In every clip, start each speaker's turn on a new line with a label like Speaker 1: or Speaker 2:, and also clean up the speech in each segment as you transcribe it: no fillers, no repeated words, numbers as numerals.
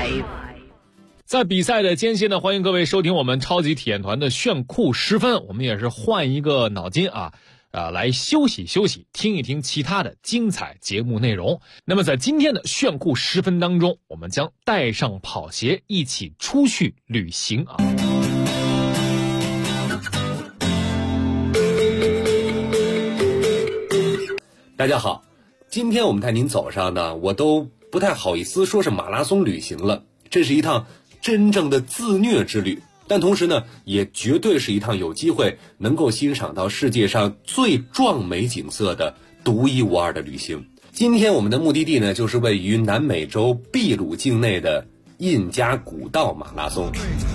Speaker 1: 在比赛的间隙呢，欢迎各位收听我们超级体验团的炫酷时分，我们也是换一个脑筋来休息休息，听一听其他的精彩节目内容。那么在今天的炫酷时分当中，我们将带上跑鞋一起出去旅行啊。
Speaker 2: 大家好，今天我们带您走上的，我都不太好意思说是马拉松旅行了，这是一趟真正的自虐之旅，但同时呢，也绝对是一趟有机会能够欣赏到世界上最壮美景色的独一无二的旅行。今天我们的目的地呢，就是位于南美洲秘鲁境内的印加古道马拉松。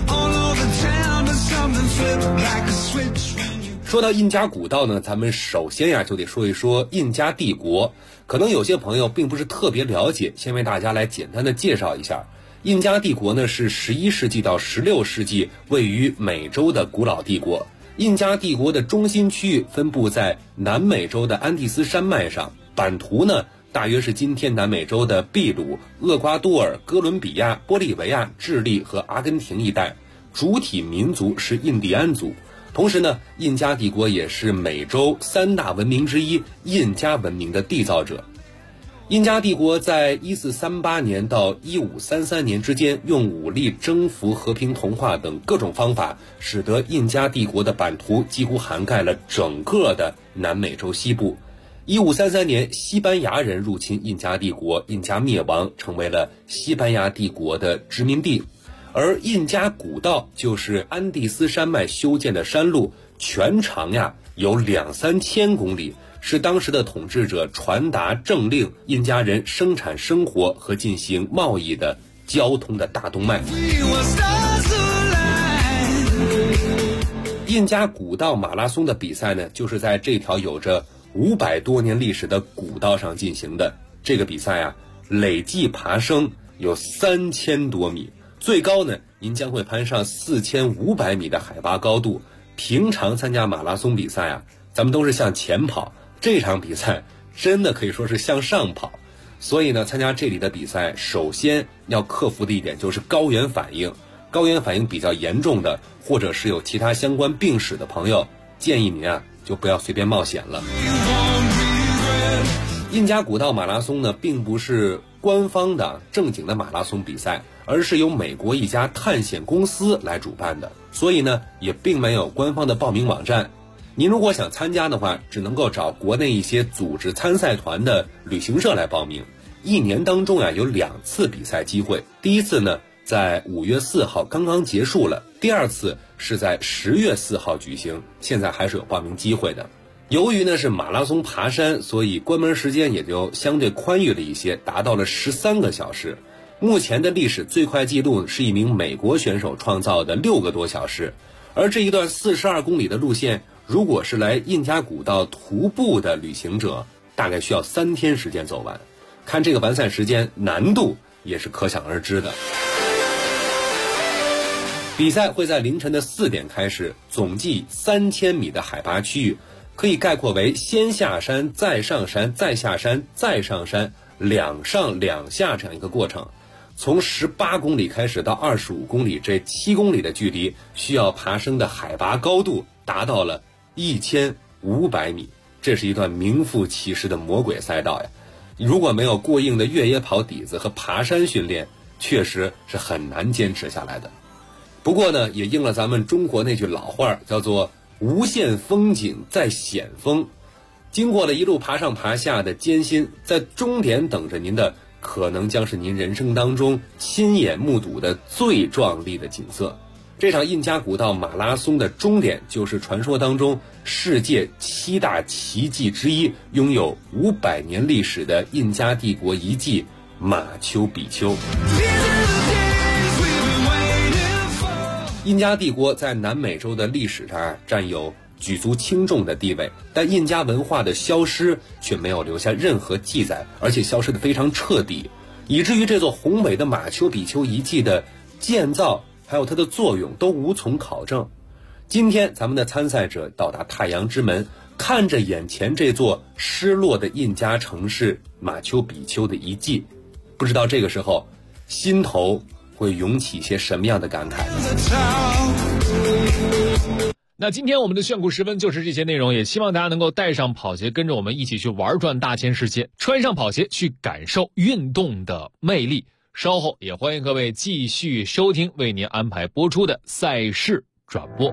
Speaker 2: 说到印加古道呢，咱们首先就得说一说印加帝国。可能有些朋友并不是特别了解，先为大家来简单的介绍一下。印加帝国呢是11世纪到16世纪位于美洲的古老帝国。印加帝国的中心区域分布在南美洲的安第斯山脉上，版图呢大约是今天南美洲的秘鲁、厄瓜多尔、哥伦比亚、玻利维亚、智利和阿根廷一带，主体民族是印第安族。同时呢，印加帝国也是美洲3大文明之一印加文明的缔造者。印加帝国在1438年到1533年之间，用武力征服、和平同化等各种方法，使得印加帝国的版图几乎涵盖了整个的南美洲西部。1533年，西班牙人入侵印加帝国，印加灭亡，成为了西班牙帝国的殖民地。而印加古道就是安第斯山脉修建的山路，全长有2-3千公里，是当时的统治者传达政令、印加人生产生活和进行贸易的交通的大动脉。印加古道马拉松的比赛呢，就是在这条有着500多年历史的古道上进行的。这个比赛累计爬升有3000多米，最高呢，您将会攀上4500米的海拔高度。平常参加马拉松比赛咱们都是向前跑，这场比赛真的可以说是向上跑。所以呢，参加这里的比赛，首先要克服的一点就是高原反应。高原反应比较严重的，或者是有其他相关病史的朋友，建议您就不要随便冒险了。印加古道马拉松呢，并不是官方的正经的马拉松比赛，而是由美国一家探险公司来主办的，所以呢，也并没有官方的报名网站。您如果想参加的话，只能够找国内一些组织参赛团的旅行社来报名。一年当中有2次比赛机会，第一次呢，在5月4号刚刚结束了，第二次是在10月4号举行，现在还是有报名机会的。由于呢是马拉松爬山，所以关门时间也就相对宽裕了一些，达到了13个小时。目前的历史最快纪录是一名美国选手创造的6个多小时。而这一段42公里的路线，如果是来印加古道徒步的旅行者，大概需要3天时间走完。看这个完赛时间，难度也是可想而知的。比赛会在凌晨的4点开始，总计3000米的海拔区域，可以概括为先下山再上山再下山再上山，2上2下这样一个过程。从18公里开始到25公里，这7公里的距离需要爬升的海拔高度达到了1500米，这是一段名副其实的魔鬼赛道如果没有过硬的越野跑底子和爬山训练，确实是很难坚持下来的。不过呢，也应了咱们中国那句老话，叫做无限风景在险峰。经过了一路爬上爬下的艰辛，在终点等着您的，可能将是您人生当中亲眼目睹的最壮丽的景色。这场印加古道马拉松的终点，就是传说当中世界7大奇迹之一，拥有500年历史的印加帝国遗迹马丘比丘。印加帝国在南美洲的历史上占有举足轻重的地位，但印加文化的消失却没有留下任何记载，而且消失得非常彻底，以至于这座宏伟的马丘比丘遗迹的建造还有它的作用都无从考证。今天咱们的参赛者到达太阳之门，看着眼前这座失落的印加城市马丘比丘的遗迹，不知道这个时候心头会涌起一些什么样的感慨？
Speaker 1: 那今天我们的炫酷时分就是这些内容，也希望大家能够带上跑鞋，跟着我们一起去玩转大千世界，穿上跑鞋去感受运动的魅力。稍后也欢迎各位继续收听为您安排播出的赛事转播。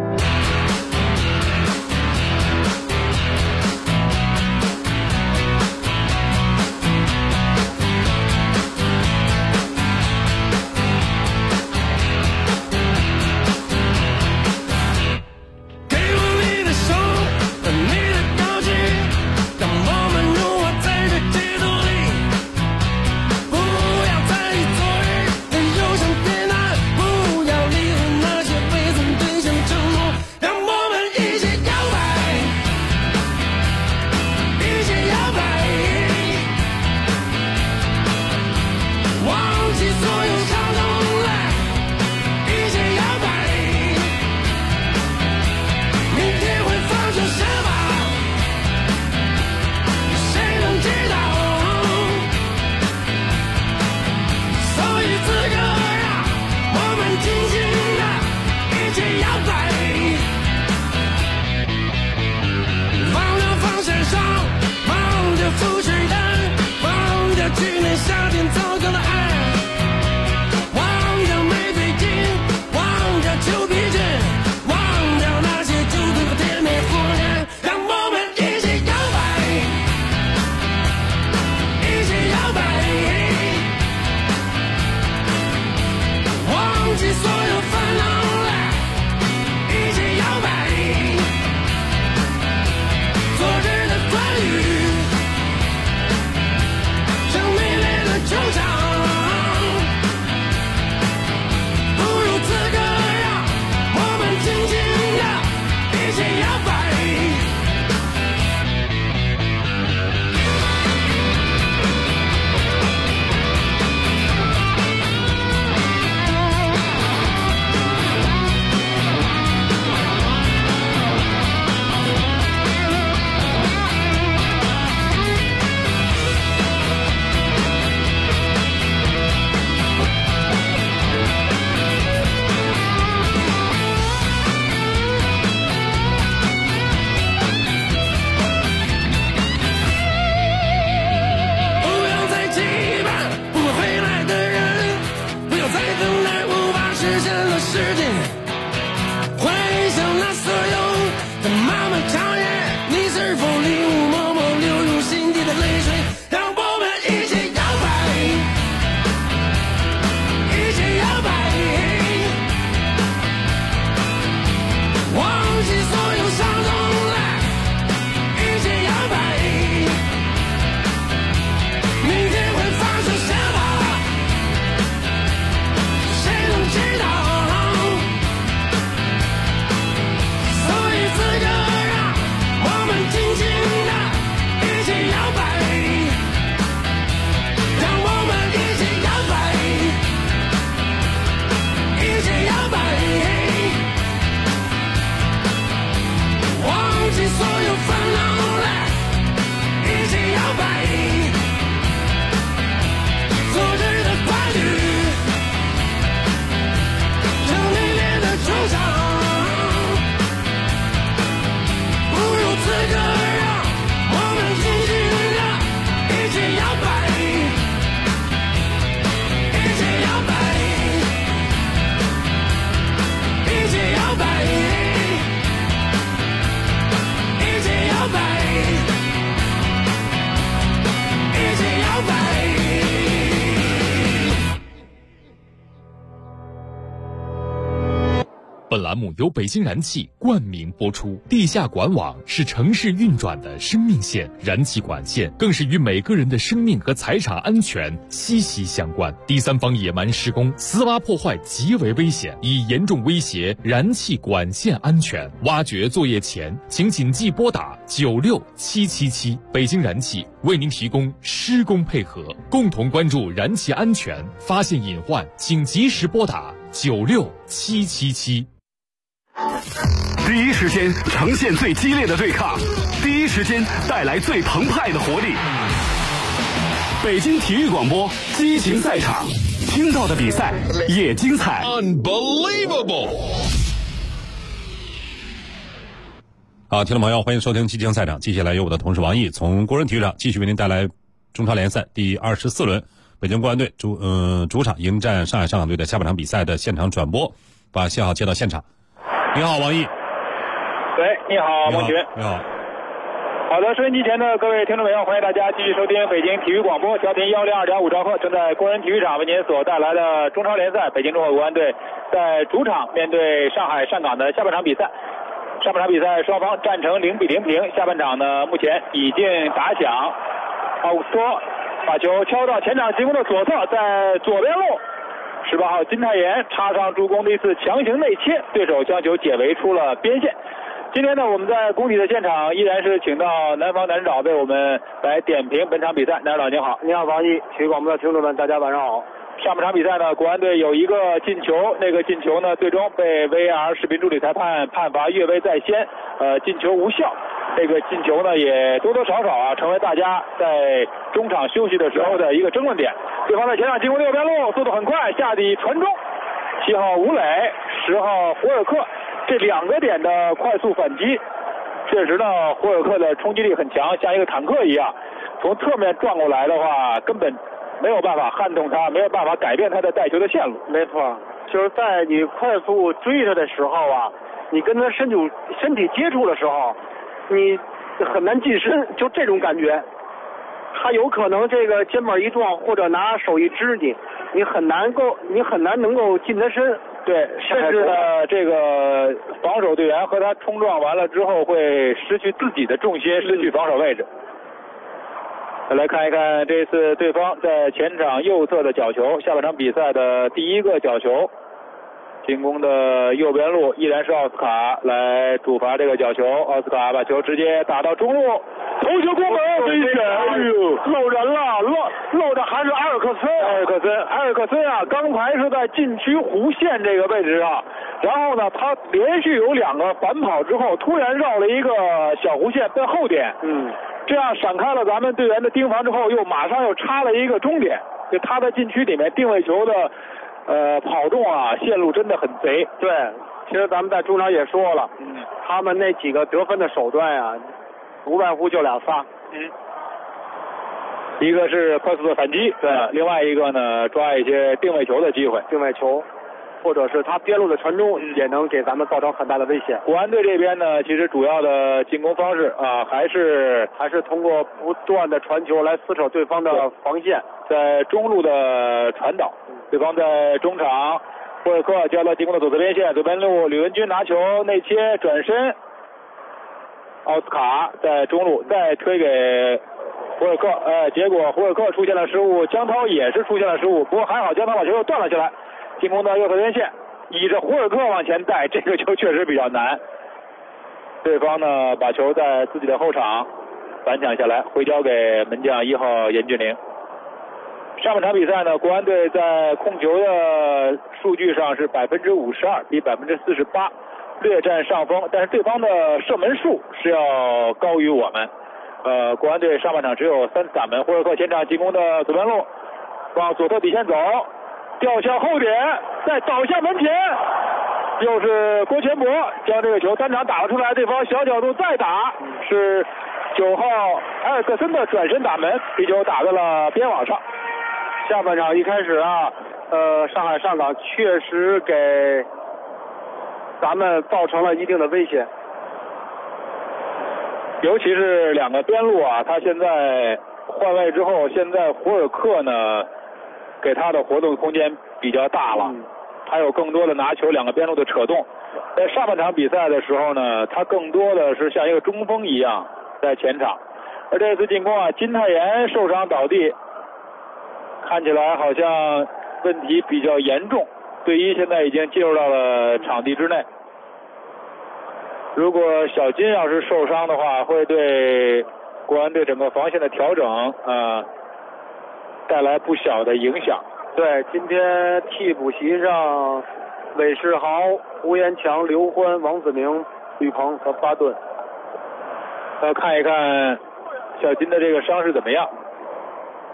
Speaker 3: 本栏目由北京燃气冠名播出。地下管网是城市运转的生命线，燃气管线更是与每个人的生命和财产安全息息相关。第三方野蛮施工、私挖破坏极为危险，已严重威胁燃气管线安全。挖掘作业前，请谨记拨打96777。北京燃气为您提供施工配合，共同关注燃气安全，发现隐患请及时拨打96777。
Speaker 4: 第一时间呈现最激烈的对抗，第一时间带来最澎湃的活力。北京体育广播激情赛场， 听到的比赛也精彩。
Speaker 3: Unbelievable！
Speaker 5: 好，听众朋友，欢迎收听即将赛场。接下来由我的同事王毅从国人体育场继续为您带来中超联赛第24轮北京国安队主场迎战上海上港队的下半场比赛的现场转播，把信号接到现场。你好，王毅。
Speaker 6: 喂，你好，孟群。
Speaker 5: 你好。
Speaker 6: 好的，收音机前的各位听众朋友，欢迎大家继续收听北京体育广播，调频102.5兆赫，正在国人体育场为您所带来的中超联赛，北京中国国安队在主场面对上海上港的下半场比赛。上半场比赛双方战成0-0平，下半场呢目前已经打响。奥古斯托把球敲到前场进攻的左侧，在左边路18号金泰妍插上助攻的一次强行内切，对手将球解围出了边线。今天呢，我们在工体的现场依然是请到南方男指导为我们来点评本场比赛。男指导您好。
Speaker 7: 你好，王毅，体育广播的听众们，大家晚上好。
Speaker 6: 上半场比赛呢，国安队有一个进球，那个进球呢，最终被 VAR 视频助理裁判判罚越位在先，进球无效。这个进球呢，也多多少少啊，成为大家在中场休息的时候的一个争论点。对方在前场进攻右边路，速度很快，下底传中，7号吴磊，10号胡尔克。这2个点的快速反击，确实呢，胡尔克的冲击力很强，像一个坦克一样，从侧面撞过来的话，根本没有办法撼动他，没有办法改变他的带球的线路。
Speaker 7: 没错，就是在你快速追他的时候啊，你跟他身体接触的时候，你很难近身，就这种感觉。他有可能这个肩膀一撞，或者拿手一支你很难能够近他身。
Speaker 6: 对，甚至呢，这个防守队员和他冲撞完了之后，会失去自己的重心，失去防守位置。来看一看这次对方在前场右侧的角球，下半场比赛的第一个角球，进攻的右边路依然是奥斯卡来主罚这个角球，奥斯卡把球直接打到中路，头球攻门，危险！哎呦，漏人了，漏的还是埃尔克森啊，刚才是在禁区弧线这个位置上，然后呢，他连续有2个反跑之后，突然绕了一个小弧线奔后点，这样闪开了咱们队员的盯防之后，马上又插了一个终点，就他在禁区里面定位球的跑动啊，线路真的很贼。
Speaker 7: 对，其实咱们在中场也说了，他们那几个得分的手段啊，无外乎就2-3。
Speaker 6: 一个是快速的反击，对，另外一个呢，抓一些定位球的机会，
Speaker 7: 定位球，或者是他边路的传中，也能给咱们造成很大的危险。
Speaker 6: 国安队这边呢，其实主要的进攻方式啊，还是
Speaker 7: 通过不断的传球来撕扯对方的防线，
Speaker 6: 在中路的传导，对方在中场，霍尔克交到进攻的左侧边线，左边路吕文君拿球内切转身，奥斯卡在中路再推给胡尔克，结果胡尔克出现了失误，江涛也是出现了失误，不过还好江涛把球又断了下来，进攻到右侧边线，倚着胡尔克往前带，这个球确实比较难。对方呢把球在自己的后场反抢下来，回交给门将1号严俊凌。上半场比赛呢，国安队在控球的数据上是52%，比48%，略占上风，但是对方的射门数是要高于我们。国安队上半场只有3次打门，胡尔克前场进攻的左边路，往左侧底线走，掉向后点，再倒向门前，又是郭全博将这个球单场打了出来，对方小角度再打，是9号埃尔克森的转身打门，这球打在了边网上。
Speaker 7: 下半场一开始啊，上海上港确实给咱们造成了一定的威胁。
Speaker 6: 尤其是2个边路啊，他现在换位之后，现在胡尔克呢给他的活动空间比较大了，还有更多的拿球2个边路的扯动。在上半场比赛的时候呢，他更多的是像一个中锋一样在前场，而这次进攻啊，金泰妍受伤倒地，看起来好像问题比较严重，队医现在已经进入到了场地之内。如果小金要是受伤的话，会对国安队整个防线的调整带来不小的影响。
Speaker 7: 对，今天替补席上韦世豪、胡延强、刘欢、王子明、吕鹏和巴顿。
Speaker 6: 看一看小金的这个伤势怎么样。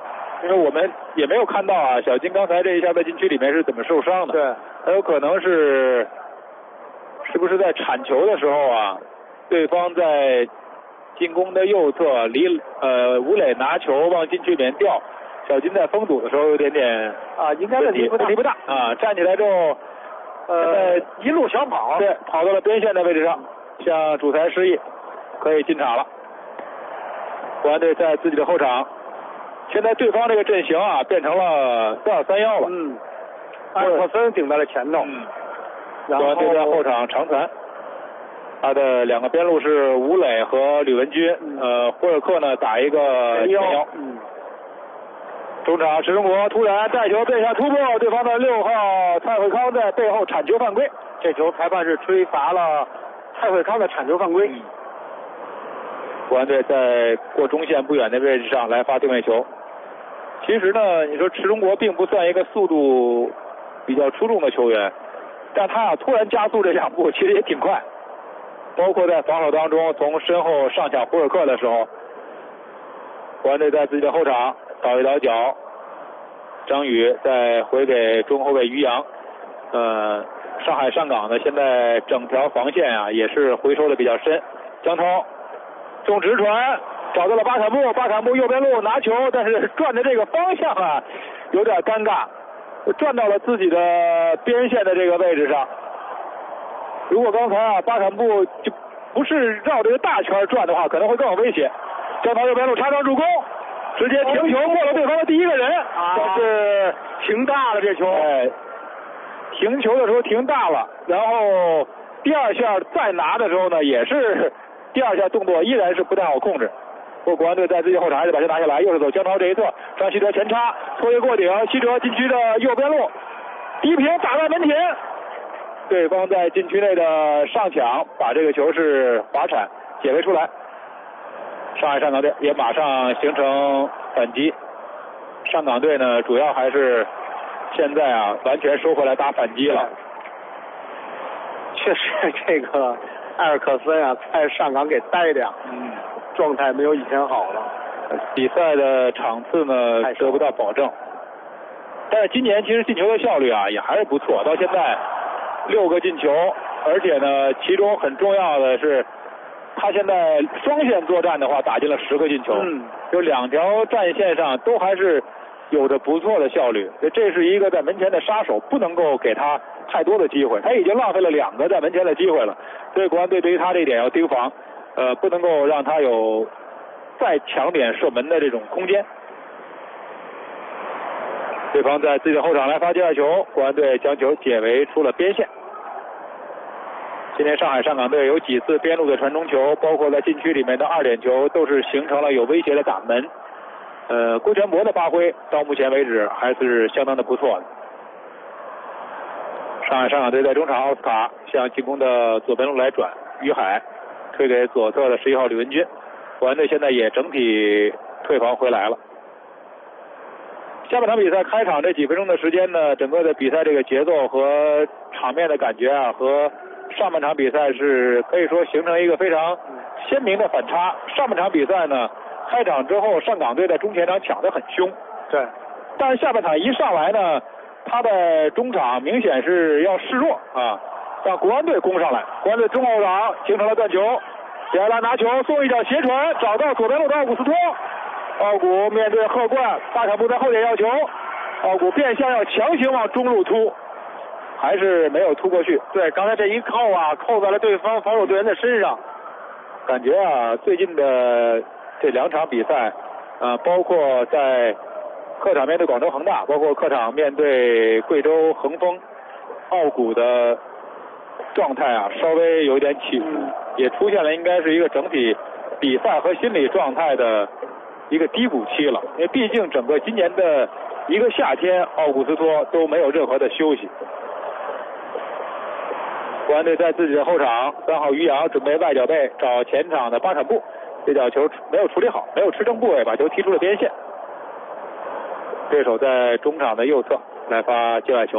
Speaker 6: 因为我们也没有看到啊，小金刚才这一下在禁区里面是怎么受伤的。
Speaker 7: 对，
Speaker 6: 很有可能是不是在铲球的时候啊，对方在进攻的右侧离吴磊拿球往禁区里面掉，小金在封堵的时候有点
Speaker 7: 啊，应该问题不大
Speaker 6: 啊，站起来之后
Speaker 7: 一路小跑，
Speaker 6: 对，跑到了边线的位置上，向主裁示意可以进场了。国安队在自己的后场，现在对方这个阵型啊变成了4-2-3-1了。
Speaker 7: 艾尔克森顶在了前头。
Speaker 6: 国安队在后场长传，他的两个边路是吴磊和吕文君，霍尔克呢打一个前腰。中场石中国突然带球变向突破，对方的6号蔡慧康在背后铲球犯规，
Speaker 7: 这球裁判是吹罚了蔡慧康的铲球犯规。
Speaker 6: 国安队在过中线不远的位置上来发对面球。其实呢，你说池中国并不算一个速度比较出众的球员，但他突然加速这2步其实也挺快，包括在防守当中从身后上抢胡尔克的时候，国安队在自己的后场倒一倒脚，张宇再回给中后卫于洋。上海上港的现在整条防线啊也是回收的比较深。江涛中直传找到了巴坎布右边路拿球，但是转的这个方向啊有点尴尬，转到了自己的边线的这个位置上。如果刚才啊巴坎布就不是绕这个大圈转的话，可能会更有危险。江涛右边路插上助攻，直接停球过了对方的第一个人，但是停大了这球。停球的时候停大了，然后第2下再拿的时候呢，也是第2下动作依然是不太好控制。国安队在自己后场还是把球拿下来，又是走江涛这一侧，张稀哲前插，搓一过顶，稀哲禁区的右边路，低平打在门前，对方在禁区内的上抢，把这个球是滑铲解围出来。上海上港队也马上形成反击，上港队呢主要还是现在啊完全收回来打反击了。
Speaker 7: 确实这个埃尔克森啊在上港给待的，状态没有以前好了。
Speaker 6: 比赛的场次呢得不到保证，但是今年其实进球的效率啊也还是不错，到现在6个进球，而且呢其中很重要的是他现在双线作战的话打进了10个进球，就2条战线上都还是有着不错的效率，这是一个在门前的杀手，不能够给他太多的机会，他已经浪费了2个在门前的机会了，所以国安队对于他这一点要盯防，不能够让他有再抢点射门的这种空间。对方在自己的后场来发接外球，国安队将球解围出了边线。今天上海上港队有几次边路的传中球，包括在禁区里面的2点球，都是形成了有威胁的打门。郭全博的发挥到目前为止还是相当的不错的。上海上港队在中场，奥斯卡向进攻的左边路来转，于海推给左侧的11号吕文君。国安队现在也整体退防回来了。下半场比赛开场这几分钟的时间呢，整个的比赛这个节奏和场面的感觉啊，和上半场比赛是可以说形成一个非常鲜明的反差。上半场比赛呢，开场之后上港队在中前场抢得很凶，
Speaker 7: 对，
Speaker 6: 但是下半场一上来呢，他的中场明显是要示弱啊，让国安队攻上来。国安队中后场形成了断球，迪埃拉拿球送一脚斜传，找到左边路的奥古斯托，奥古面对赫冠，巴坎布在后点要球，奥古变相要强行往中路突，还是没有突过去。
Speaker 7: 对，刚才这一扣啊，扣在了对方防守队员的身上。
Speaker 6: 感觉啊，最近的这2场比赛，包括在客场面对广州恒大，包括客场面对贵州恒丰，奥古的状态啊稍微有点起伏，也出现了应该是一个整体比赛和心理状态的一个低谷期了。因为毕竟整个今年的一个夏天，奥古斯托都没有任何的休息。国安队在自己的后场，3号于洋准备外脚背找前场的巴坎布，这脚球没有处理好，没有持正部位，把球踢出了边线。对手在中场的右侧来发界外球，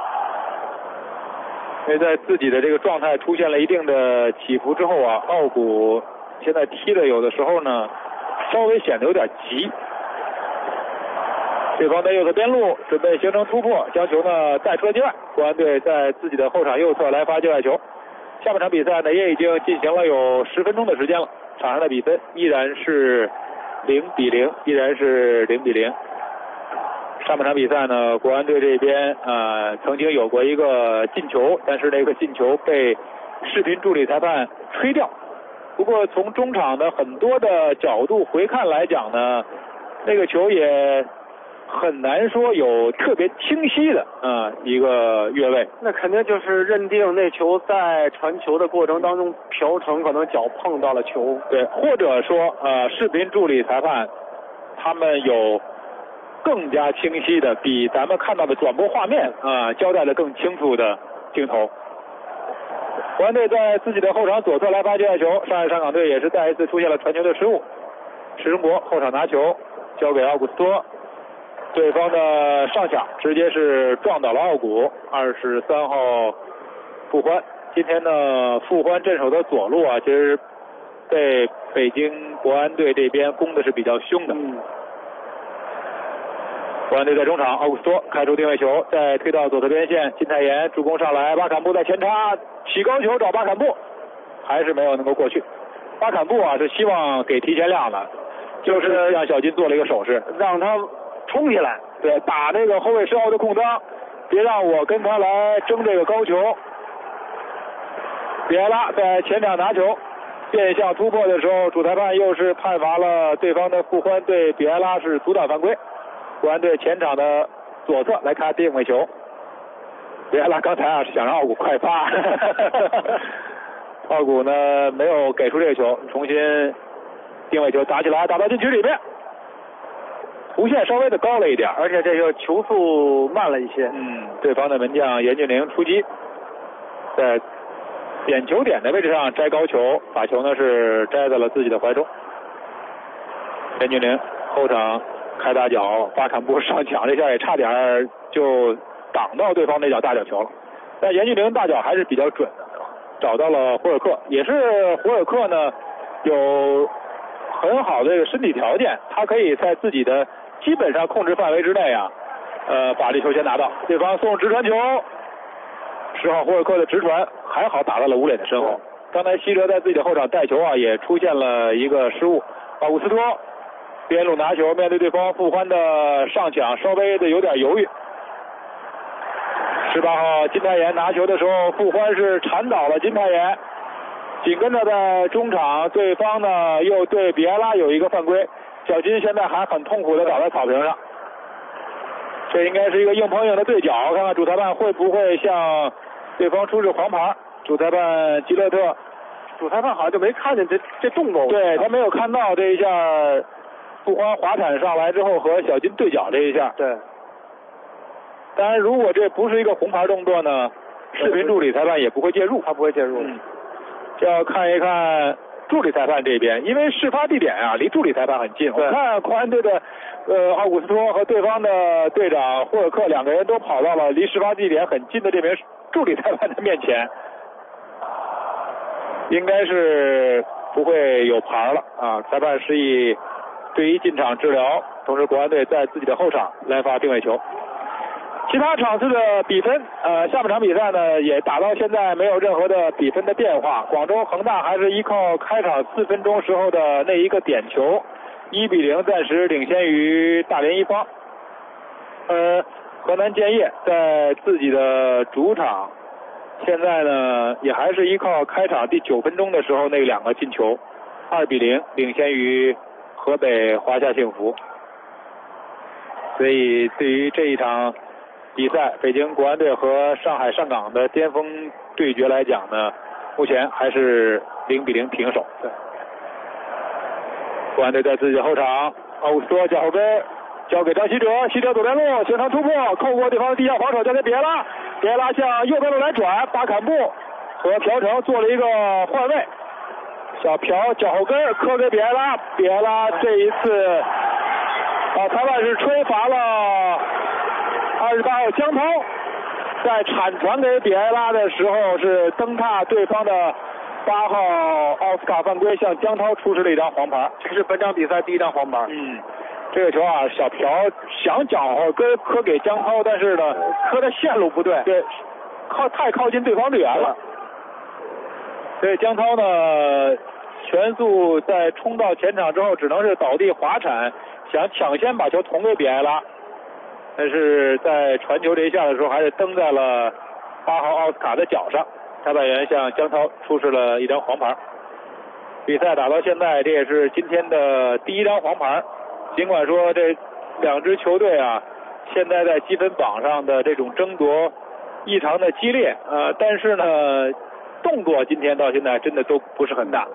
Speaker 6: 因为在自己的这个状态出现了一定的起伏之后啊，奥古现在踢的有的时候呢稍微显得有点急。 对方的右侧边路准备形成突破，将球呢带出了界外。国安队在自己的后场右侧来发界外球。下半场比赛呢也已经进行了有10分钟的时间了，场上的比分依然是0-0，依然是0-0。上半场比赛呢，国安队这边曾经有过一个进球，但是那个进球被视频助理裁判吹掉。不过从中场的很多的角度回看来讲呢，那个球也很难说有特别清晰的一个越位。
Speaker 7: 那肯定就是认定那球在传球的过程当中朴成可能脚碰到了球。
Speaker 6: 对，或者说视频助理裁判他们有更加清晰的，比咱们看到的转播画面交代的更清楚的镜头。国安队在自己的后场左侧来发界外球，上海上港队也是再一次出现了传球的失误。石中国后场拿球交给奥古斯托，对方的上抢直接是撞倒了奥古。23号傅欢，今天呢傅欢镇守的左路其实被北京国安队这边攻的是比较凶的。国安队在中场，奥古斯托开出定位球，再推到左侧边线，金泰妍助攻上来，巴坎布在前插起高球找巴坎布，还是没有能够过去。巴坎布是希望给提前亮的，就是让小金做了一个手势，
Speaker 7: 让他冲起来，
Speaker 6: 对，打那个后卫身后的空当，别让我跟他来争这个高球。比埃拉在前场拿球，变向突破的时候，主裁判又是判罚了对方的傅欢对比埃拉是阻挡犯规。国安队前场的左侧来看定位球，比埃拉刚才是想让奥古快发，奥古呢没有给出这个球，重新定位球打起来，打到禁区里面，弧线稍微的高了一点，
Speaker 7: 而且这个球速慢了一些。
Speaker 6: 对方的门将严俊凌出击，在点球点的位置上摘高球，把球呢是摘在了自己的怀中。严俊凌后场开大脚，巴坎布上抢，这下也差点就挡到对方那脚大脚球了。但严俊凌大脚还是比较准的，找到了胡尔克，也是胡尔克呢有很好的这个身体条件，他可以在自己的基本上控制范围之内把这球先拿到。对方送直传球，10号胡尔克的直传还好打到了吴磊的身后。刚才西哲在自己的后场带球也出现了一个失误，奥古斯托边路拿球，面对对方傅欢的上抢，稍微的有点犹豫。18号金泰妍拿球的时候，傅欢是铲倒了金泰妍，紧跟着在中场，对方呢又对比埃拉有一个犯规，小金现在还很痛苦的倒在草坪上。这应该是一个硬碰硬的对角，看看主裁判会不会向对方出示黄牌。主裁判吉勒特，
Speaker 7: 主裁判好像就没看见这动作，
Speaker 6: 对他没有看到这一下。傅欢滑铲上来之后和小金对角这一下，
Speaker 7: 对。
Speaker 6: 当然，如果这不是一个红牌动作呢，视频助理裁判也不会介入，
Speaker 7: 他不会介入。
Speaker 6: 就要看一看助理裁判这边，因为事发地点离助理裁判很近。我看国安队的奥古斯托和对方的队长霍尔克两个人都跑到了离事发地点很近的这名助理裁判的面前，应该是不会有牌了裁判示意队医进场治疗，同时国安队在自己的后场来发定位球。其他场次的比分，下半场比赛呢也打到现在没有任何的比分的变化。广州恒大还是依靠开场4分钟时候的那一个点球，1-0暂时领先于大连一方。河南建业在自己的主场，现在呢也还是依靠开场第9分钟的时候那2个进球，2-0领先于河北华夏幸福。所以对于这一场比赛，北京国安队和上海上港的巅峰对决来讲呢，目前还是0-0平手。对，国安队在自己的后场，奥古斯托脚后跟交给张稀哲，稀哲左边路形成突破，扣过对方的地下防守，交给比埃拉，比埃拉向右边路来转，巴坎布和朴成做了一个换位，小朴脚后跟磕给比埃拉，比埃拉这一次裁判是吹罚了28号江涛，在铲传给比埃拉的时候是蹬踏对方的8号奥斯卡犯规，向江涛出示了一张黄牌，
Speaker 7: 这是本场比赛第1张黄牌。
Speaker 6: 这个球啊，小朴想搅和磕给江涛，但是呢，磕的线路不对，对，太靠近对方队员了。所以江涛呢，全速在冲到前场之后，只能是倒地滑铲，想抢先把球捅给比埃拉，但是在传球这一下的时候，还是蹬在了8号奥斯卡的脚上。裁判员向江涛出示了一张黄牌。比赛打到现在，这也是今天的第1张黄牌。尽管说这两支球队啊，现在在积分榜上的这种争夺异常的激烈，但是呢，动作今天到现在真的都不是很大。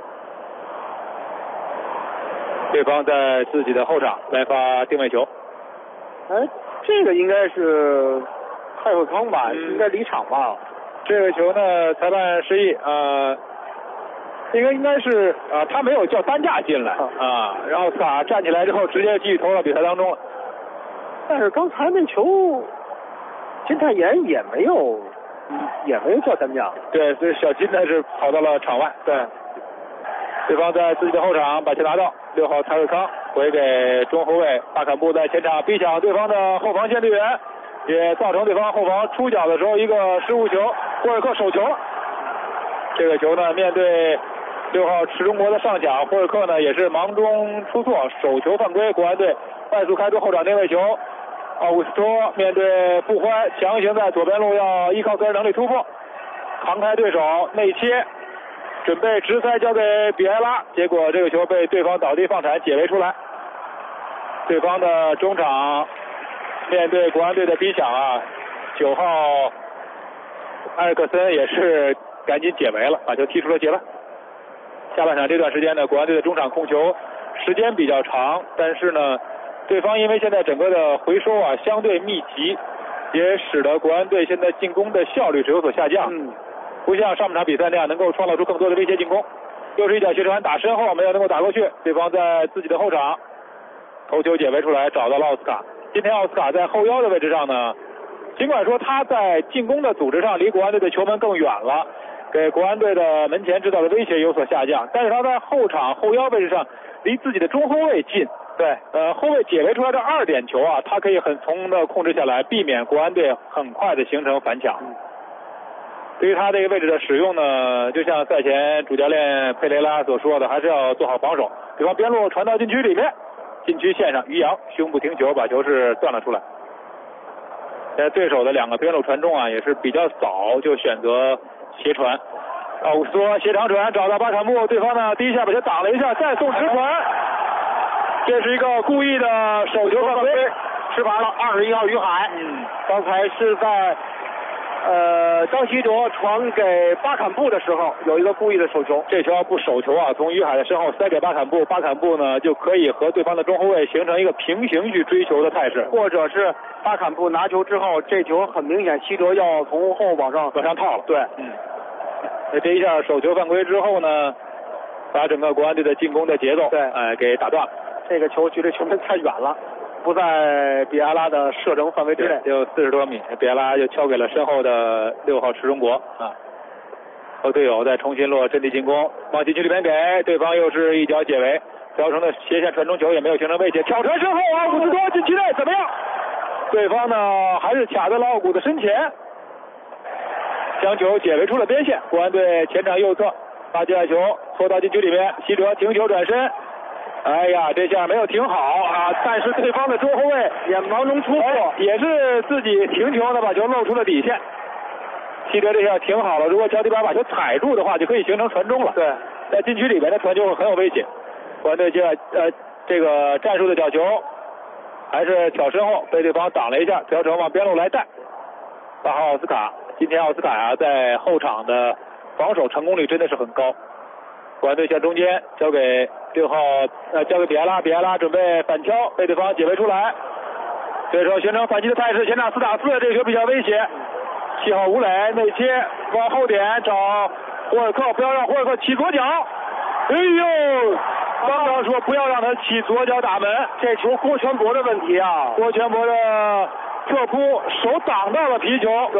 Speaker 6: 对方在自己的后场来发定位球。
Speaker 7: 这个应该是蔡慧康吧，应该离场吧。
Speaker 6: 这个球呢，裁判示意应该是他没有叫担架进来然后萨站起来之后直接继续投到比赛当中了。
Speaker 7: 但是刚才那球，金泰妍也没有叫担架。
Speaker 6: 对，所以小金呢是跑到了场外。对方在自己的后场把球拿到，6号蔡慧康回给中后卫巴坎布，在前场逼抢对方的后防线队员，也造成对方后防出脚的时候一个失误球，霍尔克手球了。这个球呢，面对6号池中国的上抢，霍尔克呢也是忙中出错，手球犯规，国安队快速开出后场定位球。奥古斯托面对布欢，强行在左边路要依靠个人能力突破，扛开对手内切，准备直塞交给比埃拉，结果这个球被对方倒地放铲解围出来。对方的中场面对国安队的逼抢9号埃尔克森也是赶紧解围了，把球踢出了界外。下半场这段时间呢，国安队的中场控球时间比较长，但是呢，对方因为现在整个的回收相对密集，也使得国安队现在进攻的效率是有所下降。不像上半场比赛那样能够创造出更多的威胁进攻。又是一脚斜传打身后没有能够打过去，对方在自己的后场头球解围出来，找到了奥斯卡。今天奥斯卡在后腰的位置上呢，尽管说他在进攻的组织上离国安队的球门更远了，给国安队的门前制造的威胁有所下降，但是他在后场后腰位置上离自己的中后卫近。对，后卫解围出来的2点球他可以很从容的控制下来，避免国安队很快的形成反抢。对于他这个位置的使用呢，就像赛前主教练佩雷拉所说的，还是要做好防守。对方边路传到禁区里面，禁区线上于洋胸部停球，把球是断了出来。在对手的2个边路传中也是比较早就选择斜传。奥古斯托斜长传找到巴坎布，对方呢第一下把球挡了一下，再送直传，这是一个故意的手球犯规，
Speaker 7: 吃罚了21号于海。刚才是在张稀哲传给巴坎布的时候有一个故意的手球，
Speaker 6: 这球要不手球从于海的身后塞给巴坎布，巴坎布呢就可以和对方的中后卫形成一个平行去追求的态势，
Speaker 7: 或者是巴坎布拿球之后，这球很明显稀哲要从后往上
Speaker 6: 套了。
Speaker 7: 对，
Speaker 6: 这一下手球犯规之后呢，把整个国安队的进攻的节奏给打断了。
Speaker 7: 这个球距离球门太远了，不在比埃拉的射程范围之内，
Speaker 6: 就40多米，比埃拉就敲给了身后的6号池中国和队友再重新落阵地进攻，往禁区里面给对方又是一脚解围，造成的斜线传中球也没有形成威胁，挑传身后奥古斯托禁区内怎么样？对方呢还是卡在了奥古的身前，将球解围出了边线。国安队前场右侧发界外球拖到禁区里面，希哲停球转身，这下没有停好但是对方的中后卫也忙中出错，也是自己停球呢把球露出了底线。希哲这下停好了，如果脚底板把球踩住的话，就可以形成传中了。
Speaker 7: 对，
Speaker 6: 在禁区里面的传球会很有危险。国安队这个战术的角球还是挑身后，被对方挡了一下，调整往边路来带。8号奥斯卡，今天奥斯卡在后场的防守成功率真的是很高。国安队向中间交给6号交给比埃拉，比埃拉准备反敲，被对方解围出来，这时候形成反击的态势，前场4打4，这个球比较危险。7号吴磊内切往后点找霍尔克，不要让霍尔克起左脚。刚刚说不要让他起左脚打门，
Speaker 7: 这球郭全博的问题
Speaker 6: 郭全博的侧扑手挡到了皮球。